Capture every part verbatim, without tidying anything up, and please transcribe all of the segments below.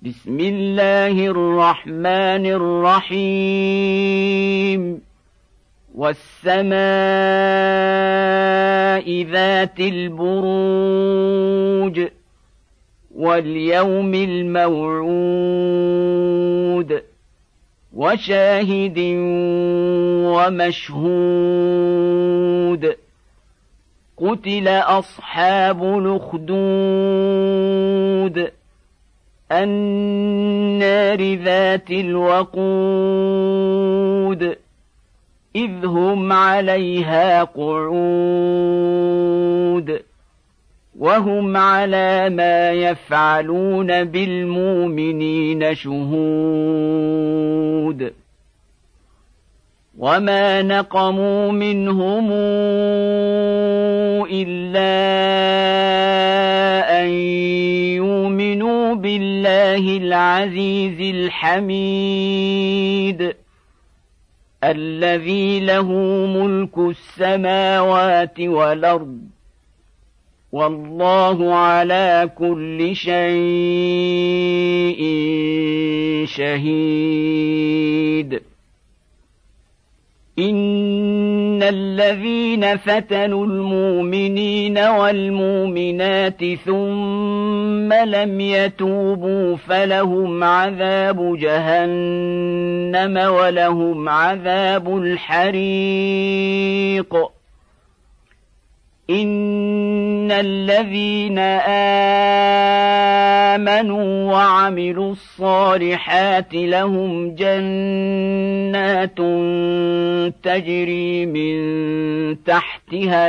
بسم الله الرحمن الرحيم والسماء ذات البروج واليوم الموعود وشاهد ومشهود قتل أصحاب الأخدود النار ذات الوقود إذ هم عليها قعود وهم على ما يفعلون بالمؤمنين شهود وما نقموا منهم إلا أن يؤمنوا بالله العزيز الحميد الذي له ملك السماوات والأرض والله على كل شيء شهيد إن الذين فتنوا المؤمنين والمؤمنات ثم لم يتوبوا فلهم عذاب جهنم ولهم عذاب الحريق إن الذين آمنوا وعملوا الصالحات لهم جنات تجري من تحتها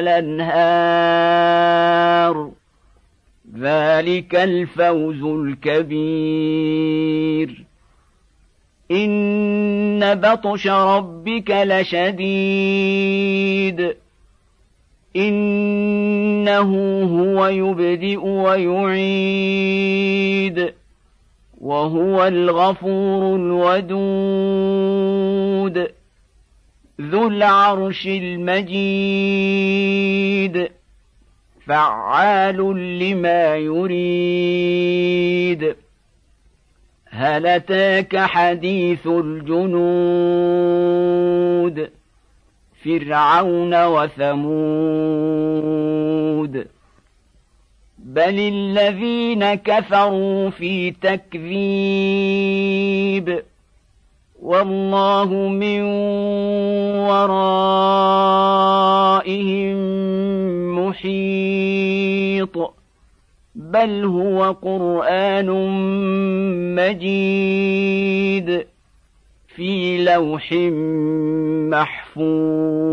الأنهار ذلك الفوز الكبير إن بطش ربك لشديد إنه هو يبدئ ويعيد وهو الغفور الودود ذو العرش المجيد فعال لما يريد هل أتاك حديث الجنود فرعون وثمود بل الذين كفروا في تكذيب والله من ورائهم محيط بل هو قرآن مجيد. في لوح محفوظ.